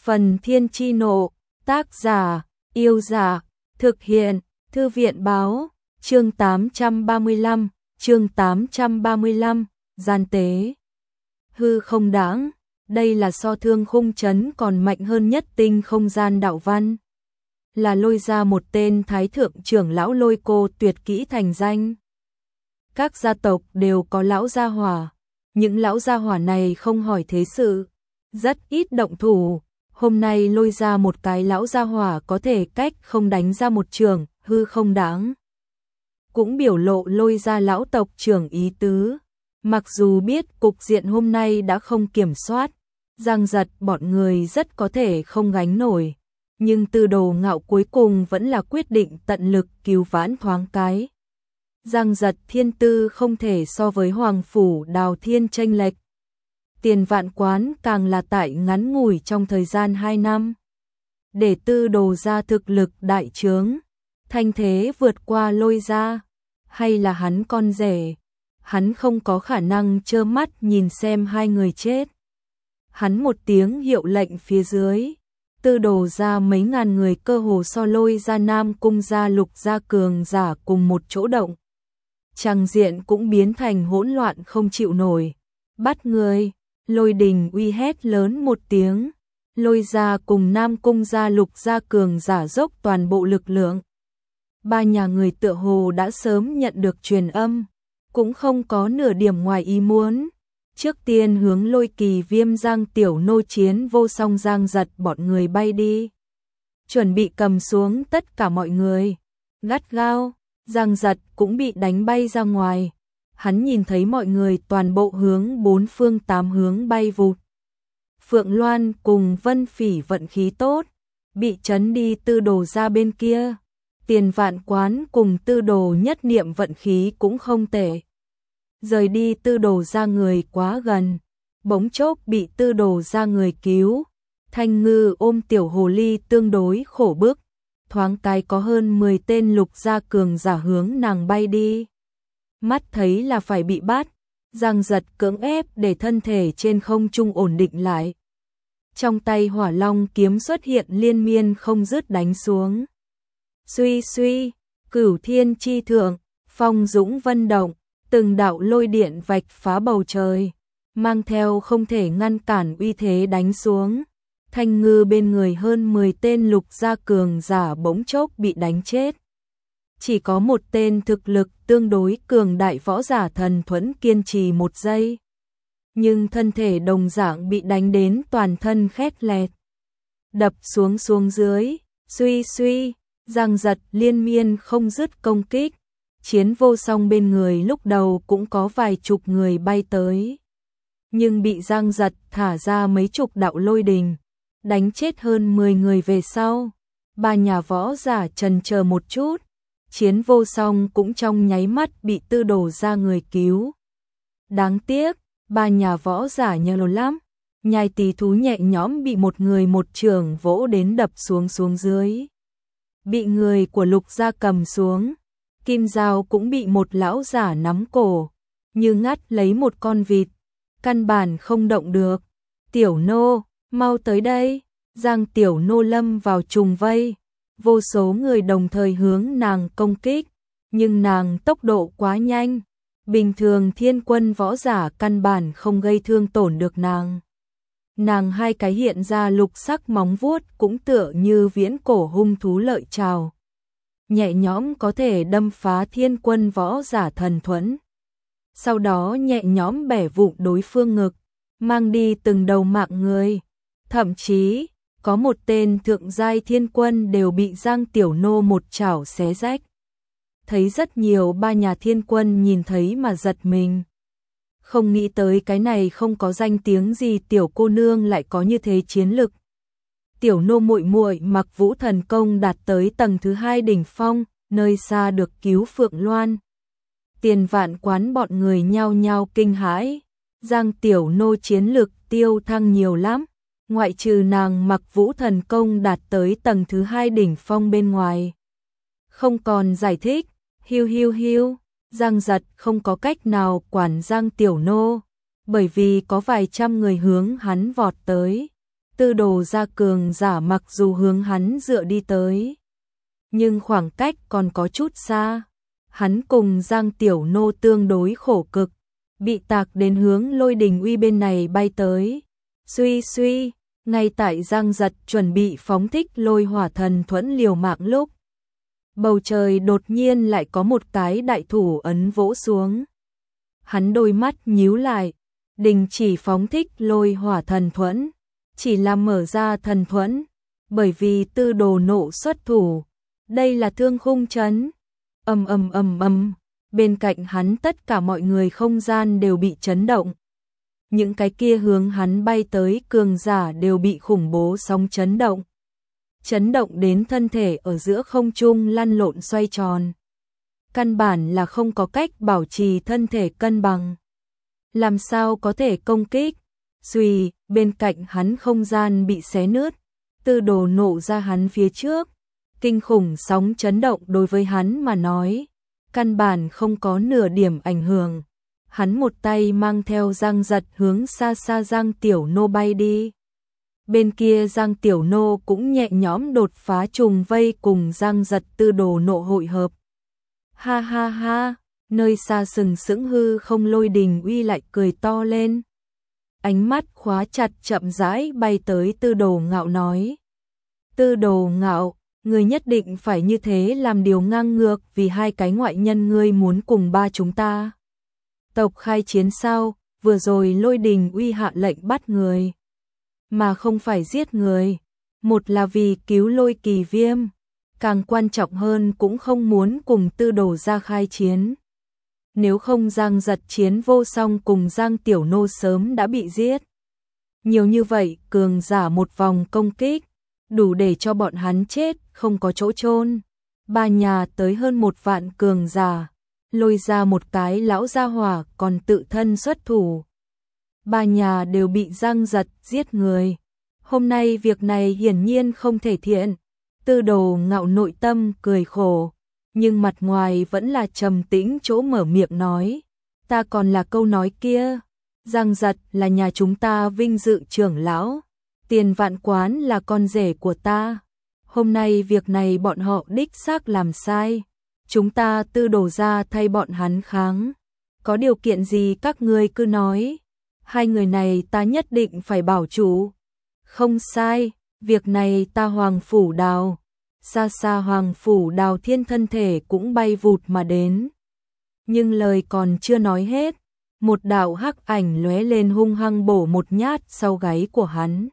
Phần Thiên Chi Nộ, tác giả, Yêu Dạ, thực hiện, Thư viện Báo, chương 835, gian tế. Hư không đáng, đây là so thương khung chấn còn mạnh hơn nhất tinh không gian đạo văn. Là lôi ra một tên thái thượng trưởng lão lôi cô tuyệt kỹ thành danh. Các gia tộc đều có lão gia hỏa, những lão gia hỏa này không hỏi thế sự, rất ít động thủ. Hôm nay lôi ra một cái lão gia hỏa có thể cách không đánh ra một trường, hư không đáng. Cũng biểu lộ lôi ra lão tộc trưởng ý tứ. Mặc dù biết cục diện hôm nay đã không kiểm soát, Giang Giật bọn người rất có thể không gánh nổi, nhưng Tư Đồ Ngạo cuối cùng vẫn là quyết định tận lực cứu vãn thoáng cái. Giang Giật thiên tư không thể so với Hoàng Phủ Đào Thiên chênh lệch. Tiền Vạn Quán càng là tại ngắn ngủi trong thời gian 2 năm. Để Tư Đồ ra thực lực đại trướng, thanh thế vượt qua lôi ra, hay là hắn con rể, hắn không có khả năng trơ mắt nhìn xem hai người chết. Hắn một tiếng hiệu lệnh phía dưới, Tư Đồ ra mấy ngàn người cơ hồ so lôi ra Nam Cung ra Lục ra cường giả cùng một chỗ động. Tràng diện cũng biến thành hỗn loạn không chịu nổi. Bắt người! Lôi Đình uy hét lớn một tiếng, lôi ra cùng Nam Cung gia Lục gia cường giả dốc toàn bộ lực lượng. Ba nhà người tựa hồ đã sớm nhận được truyền âm, cũng không có nửa điểm ngoài ý muốn. Trước tiên hướng Lôi Kỳ Viêm Giang Tiểu Nô chiến vô song Giang Giật bọn người bay đi. Chuẩn bị cầm xuống tất cả mọi người. Gắt gao, Giang Giật cũng bị đánh bay ra ngoài. Hắn nhìn thấy mọi người toàn bộ hướng bốn phương tám hướng bay vụt. Phượng Loan cùng Vân Phỉ vận khí tốt, bị trấn đi Tư Đồ ra bên kia. Tiền Vạn Quán cùng Tư Đồ nhất niệm vận khí cũng không tệ. Rời đi Tư Đồ ra người quá gần, bỗng chốc bị Tư Đồ ra người cứu. Thanh Ngư ôm tiểu hồ ly tương đối khổ bức, thoáng cái có hơn 10 tên Lục gia cường giả hướng nàng bay đi. Mắt thấy là phải bị bắt, Giang Giật cưỡng ép để thân thể trên không trung ổn định lại. Trong tay Hỏa Long kiếm xuất hiện liên miên không dứt đánh xuống. Suy suy, Cửu Thiên chi thượng, phong dũng vân động, từng đạo lôi điện vạch phá bầu trời, mang theo không thể ngăn cản uy thế đánh xuống. Thanh Ngư bên người hơn 10 tên Lục gia cường giả bỗng chốc bị đánh chết. Chỉ có một tên thực lực tương đối cường đại võ giả Thần Thuẫn kiên trì một giây, nhưng thân thể đồng dạng bị đánh đến toàn thân khét lẹt, đập xuống dưới. Suy suy, Giang Giật liên miên không dứt công kích. Chiến vô song bên người lúc đầu cũng có vài chục người bay tới, nhưng bị Giang Giật thả ra mấy chục đạo lôi đình, đánh chết hơn 10 người về sau. Ba nhà võ giả chần chờ một chút, Chiến vô song cũng trong nháy mắt bị Tư Đồ ra người cứu. Đáng tiếc, ba nhà võ giả nhờ lắm, nhai tí thú nhẹ nhõm bị một người một trường vỗ đến đập xuống dưới. Bị người của Lục gia cầm xuống, Kim Giao cũng bị một lão giả nắm cổ, như ngắt lấy một con vịt, căn bản không động được. Tiểu nô, mau tới đây, Giang Tiểu Nô lâm vào trùng vây. Vô số người đồng thời hướng nàng công kích, nhưng nàng tốc độ quá nhanh, bình thường thiên quân võ giả căn bản không gây thương tổn được nàng. Nàng hai cái hiện ra lục sắc móng vuốt cũng tựa như viễn cổ hung thú lợi trào, nhẹ nhõm có thể đâm phá thiên quân võ giả Thần Thuẫn. Sau đó nhẹ nhõm bẻ vụn đối phương ngực, mang đi từng đầu mạng người, thậm chí có một tên thượng giai thiên quân đều bị Giang Tiểu Nô một chảo xé rách. Thấy rất nhiều ba nhà thiên quân nhìn thấy mà giật mình. Không nghĩ tới cái này không có danh tiếng gì tiểu cô nương lại có như thế chiến lực. Tiểu Nô muội muội Mặc Vũ thần công đạt tới tầng thứ 2 đỉnh phong, nơi xa được cứu Phượng Loan. Tiền Vạn Quán bọn người nhao nhao kinh hãi. Giang Tiểu Nô chiến lực tiêu thăng nhiều lắm. Ngoại trừ nàng Mặc Vũ thần công đạt tới tầng thứ 2 đỉnh phong bên ngoài. Không còn giải thích, hiu. Giang Giật không có cách nào quản Giang Tiểu Nô, bởi vì có vài trăm người hướng hắn vọt tới. Tư đồ gia cường giả mặc dù hướng hắn dựa đi tới, nhưng khoảng cách còn có chút xa. Hắn cùng Giang Tiểu Nô tương đối khổ cực, bị tạc đến hướng Lôi Đình Uy bên này bay tới. Suy suy, ngay tại Giang Giật chuẩn bị phóng thích lôi hỏa thần thuẫn liều mạng lúc, bầu trời đột nhiên lại có một cái đại thủ ấn vỗ xuống. Hắn đôi mắt nhíu lại, đình chỉ phóng thích lôi hỏa thần thuẫn, chỉ là mở ra thần thuẫn, bởi vì Tư Đồ Nộ xuất thủ. Đây là Thương Khung Trấn. Bên cạnh hắn tất cả mọi người không gian đều bị chấn động. Những cái kia hướng hắn bay tới cường giả đều bị khủng bố sóng chấn động. Chấn động đến thân thể ở giữa không trung lăn lộn xoay tròn. Căn bản là không có cách bảo trì thân thể cân bằng. Làm sao có thể công kích? Xuy, bên cạnh hắn không gian bị xé nứt. Tư Đồ Nộ ra hắn phía trước. Kinh khủng sóng chấn động đối với hắn mà nói, căn bản không có nửa điểm ảnh hưởng. Hắn một tay mang theo Giang Giật hướng xa xa Giang Tiểu Nô bay đi. Bên kia Giang Tiểu Nô cũng nhẹ nhõm đột phá trùng vây cùng Giang Giật Tư Đồ Nộ hội hợp. Ha ha ha, nơi xa sừng sững hư không Lôi Đình Uy lại cười to lên. Ánh mắt khóa chặt chậm rãi bay tới Tư Đồ Ngạo nói. Tư Đồ Ngạo, người nhất định phải như thế làm điều ngang ngược vì hai cái ngoại nhân ngươi muốn cùng ba chúng ta tộc khai chiến sao? Vừa rồi Lôi Đình Uy hạ lệnh bắt người, mà không phải giết người. Một là vì cứu Lôi Kỳ Viêm, càng quan trọng hơn cũng không muốn cùng Tư Đồ gia khai chiến. Nếu không Giang Giật chiến vô song cùng Giang Tiểu Nô sớm đã bị giết. Nhiều như vậy cường giả một vòng công kích, đủ để cho bọn hắn chết, không có chỗ chôn. Ba nhà tới hơn 1 vạn cường giả, lôi ra một cái lão gia hỏa còn tự thân xuất thủ. Ba nhà đều bị Giang Giật giết người. Hôm nay việc này hiển nhiên không thể thiện. Tư Đồ Ngạo nội tâm cười khổ, nhưng mặt ngoài vẫn là trầm tĩnh chỗ mở miệng nói. Ta còn là câu nói kia, Giang Giật là nhà chúng ta vinh dự trưởng lão. Tiền Vạn Quán là con rể của ta. Hôm nay việc này bọn họ đích xác làm sai. Chúng ta Tư Đồ gia thay bọn hắn kháng. Có điều kiện gì các ngươi cứ nói. Hai người này ta nhất định phải bảo chủ. Không sai, việc này ta Hoàng Phủ Đào. Xa xa Hoàng Phủ Đào Thiên thân thể cũng bay vụt mà đến. Nhưng lời còn chưa nói hết. Một đạo hắc ảnh lóe lên hung hăng bổ một nhát sau gáy của hắn,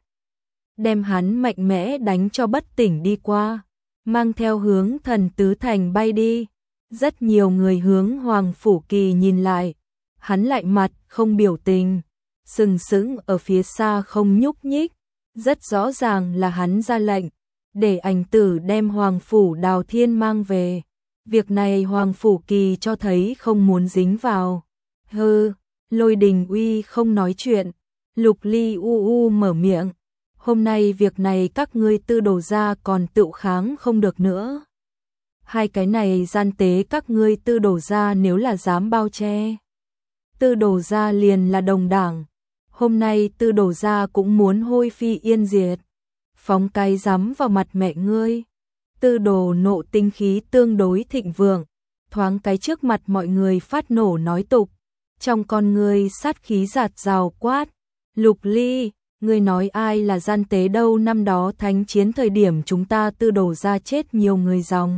đem hắn mạnh mẽ đánh cho bất tỉnh đi qua, mang theo hướng Thần Tứ Thành bay đi. Rất nhiều người hướng Hoàng Phủ Kỳ nhìn lại, hắn lại mặt không biểu tình, sừng sững ở phía xa không nhúc nhích. Rất rõ ràng là hắn ra lệnh, để ảnh tử đem Hoàng Phủ Đào Thiên mang về. Việc này Hoàng Phủ Kỳ cho thấy không muốn dính vào. Hừ, Lôi Đình Uy không nói chuyện, Lục Ly mở miệng. Hôm nay việc này các ngươi Tư Đồ gia còn tự kháng không được nữa. Hai cái này gian tế các ngươi Tư Đồ gia nếu là dám bao che. Tư Đồ gia liền là đồng đảng. Hôm nay Tư Đồ gia cũng muốn hôi phi yên diệt. Phóng cái rắm vào mặt mẹ ngươi. Tư Đồ Nộ tinh khí tương đối thịnh vượng, thoáng cái trước mặt mọi người phát nổ nói tục. Trong con ngươi sát khí giạt rào quát. Lục Ly, ngươi nói ai là gian tế đâu, năm đó thánh chiến thời điểm chúng ta Tư Đồ gia chết nhiều người dòng.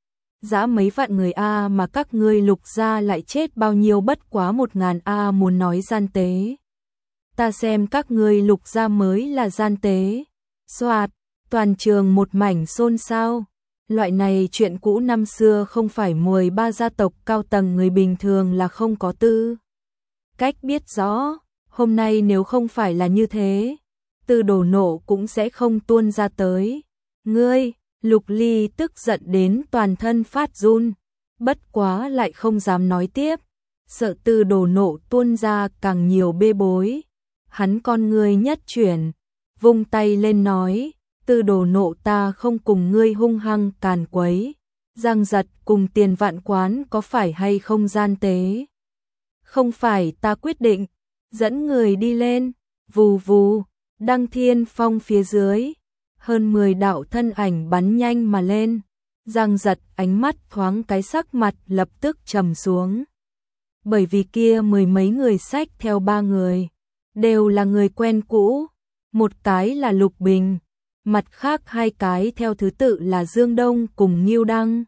Dã mấy vạn người a mà các ngươi Lục gia lại chết bao nhiêu, bất quá 1000 a muốn nói gian tế. Ta xem các ngươi Lục gia mới là gian tế. Soạt, toàn trường một mảnh xôn xao. Loại này chuyện cũ năm xưa không phải 13 gia tộc cao tầng người bình thường là không có tư cách biết rõ. Hôm nay nếu không phải là như thế, Tư Đồ Nộ cũng sẽ không tuôn ra tới. Ngươi, Lục Ly tức giận đến toàn thân phát run, bất quá lại không dám nói tiếp, sợ Tư Đồ Nộ tuôn ra càng nhiều bê bối. Hắn con ngươi nhất chuyển, vung tay lên nói, Tư Đồ Nộ ta không cùng ngươi hung hăng càn quấy. Giang Giật cùng Tiền Vạn Quán có phải hay không gian tế? Không phải, ta quyết định. Dẫn người đi lên. Vù vù, Đăng Thiên Phong phía dưới, hơn 10 đạo thân ảnh bắn nhanh mà lên. Giang Giật ánh mắt thoáng cái, sắc mặt lập tức trầm xuống. Bởi vì kia mười mấy người xách theo 3 người, đều là người quen cũ, một cái là Lục Bình, mặt khác 2 cái theo thứ tự là Dương Đông cùng Ngưu Đăng.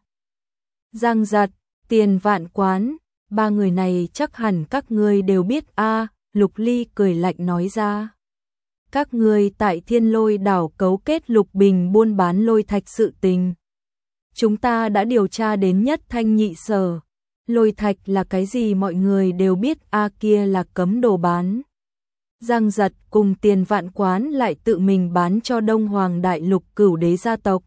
Giang Giật, Tiền Vạn Quán, 3 người này chắc hẳn các ngươi đều biết a. Lục Ly cười lạnh nói ra. Các ngươi tại Thiên Lôi đảo cấu kết Lục Bình buôn bán lôi thạch sự tình. Chúng ta đã điều tra đến nhất thanh nhị sở. Lôi thạch là cái gì mọi người đều biết a, kia là cấm đồ bán. Giang Giật cùng Tiền Vạn Quán lại tự mình bán cho Đông Hoàng Đại Lục Cửu Đế gia tộc.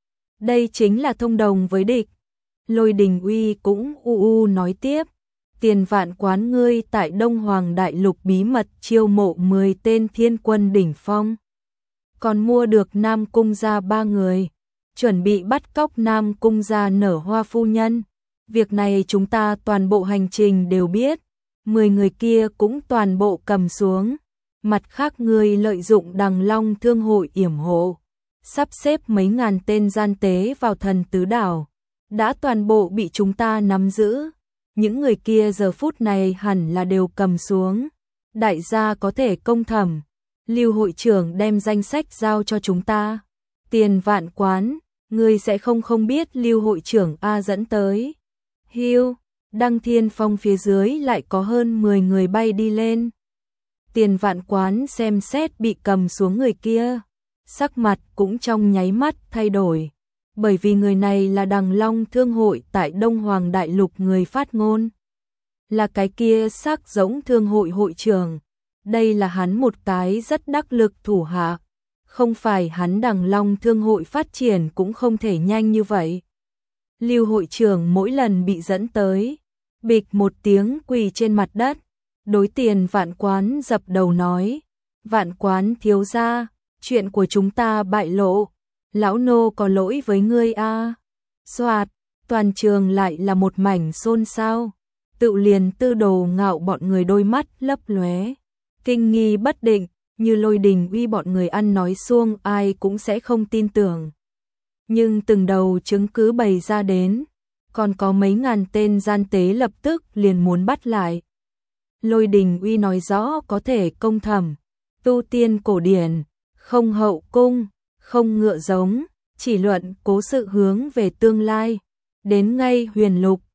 Đây chính là thông đồng với địch. Lôi Đình Uy cũng nói tiếp. Tiền Vạn Quán, ngươi tại Đông Hoàng Đại Lục bí mật chiêu mộ 10 tên thiên quân đỉnh phong. Còn mua được Nam Cung gia 3 người. Chuẩn bị bắt cóc Nam Cung gia Nở Hoa phu nhân. Việc này chúng ta toàn bộ hành trình đều biết. 10 người kia cũng toàn bộ cầm xuống. Mặt khác ngươi lợi dụng Đằng Long Thương hội yểm hộ, sắp xếp mấy ngàn tên gian tế vào Thần Tứ Đảo, đã toàn bộ bị chúng ta nắm giữ. Những người kia giờ phút này hẳn là đều cầm xuống. Đại gia có thể công thẩm. Lưu hội trưởng đem danh sách giao cho chúng ta. Tiền Vạn Quán, ngươi sẽ không biết Lưu hội trưởng a dẫn tới. Hiu, Đăng Thiên Phong phía dưới lại có hơn 10 người bay đi lên. Tiền Vạn Quán xem xét bị cầm xuống người kia, sắc mặt cũng trong nháy mắt thay đổi, bởi vì người này là Đằng Long Thương hội tại Đông Hoàng Đại Lục người phát ngôn, là cái kia sắc giống thương hội hội trưởng. Đây là hắn một cái rất đắc lực thủ hạ, không phải hắn Đằng Long Thương hội phát triển cũng không thể nhanh như vậy. Lưu hội trưởng mỗi lần bị dẫn tới, bịch một tiếng quỳ trên mặt đất, đối Tiền Vạn Quán dập đầu nói: Vạn Quán thiếu gia, chuyện của chúng ta bại lộ, lão nô có lỗi với ngươi a. Soạt, toàn trường lại là một mảnh xôn xao, tự liền Tư Đồ Ngạo bọn người đôi mắt lấp lóe, kinh nghi bất định, như Lôi Đình Uy bọn người ăn nói suông ai cũng sẽ không tin tưởng. Nhưng từng đầu chứng cứ bày ra đến, còn có mấy ngàn tên gian tế lập tức liền muốn bắt lại. Lôi Đình Uy nói rõ có thể công thẩm, tu tiên cổ điển, không hậu cung, không ngựa giống, chỉ luận cố sự hướng về tương lai. Đến ngay Huyền Lục,